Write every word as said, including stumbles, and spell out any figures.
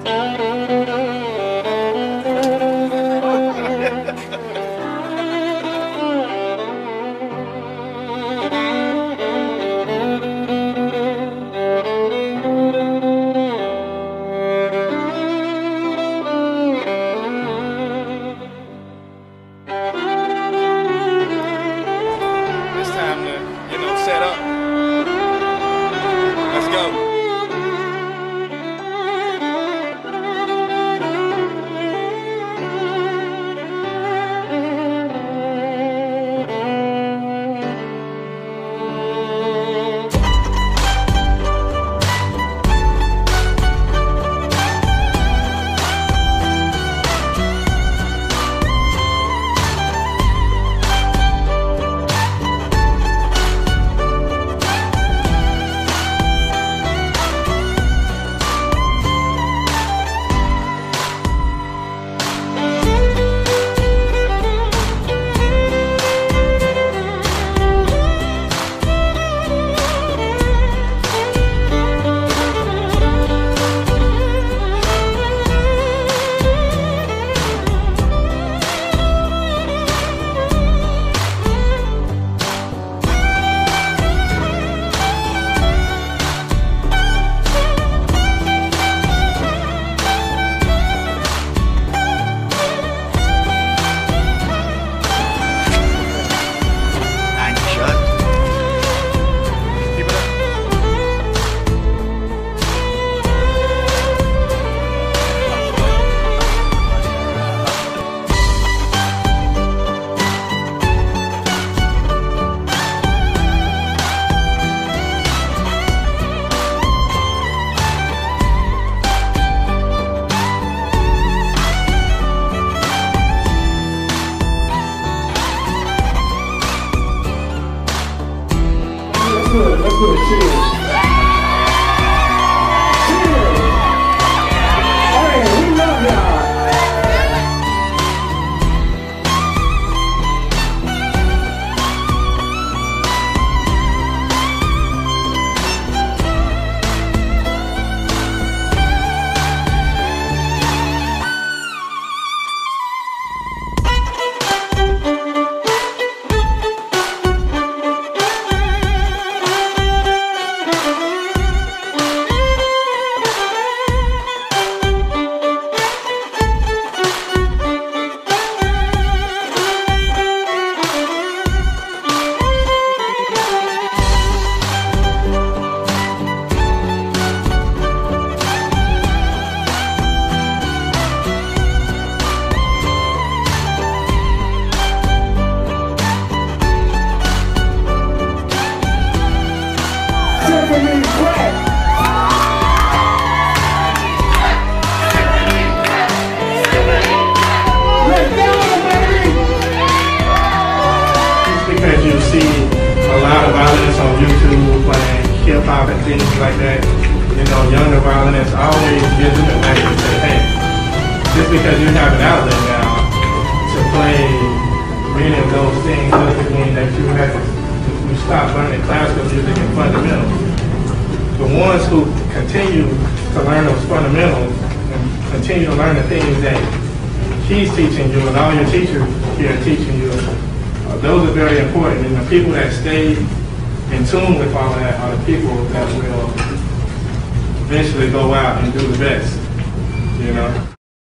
Set up. Let's go. Good, let's do it. Cheers. Cheers. Hey, we love y'all. Because you see a lot of violence on YouTube playing hip hop and things like that, you know, younger violence always gives them a night to say, hey, just because you have an outlet now to play many of those things doesn't mean that you have to you stop learning classical music and fundamentals. The ones who continue to learn those fundamentals and continue to learn the things that he's teaching you and all your teachers here are teaching you, uh, those are very important. And the people that stay in tune with all that are the people that will eventually go out and do the best, you know.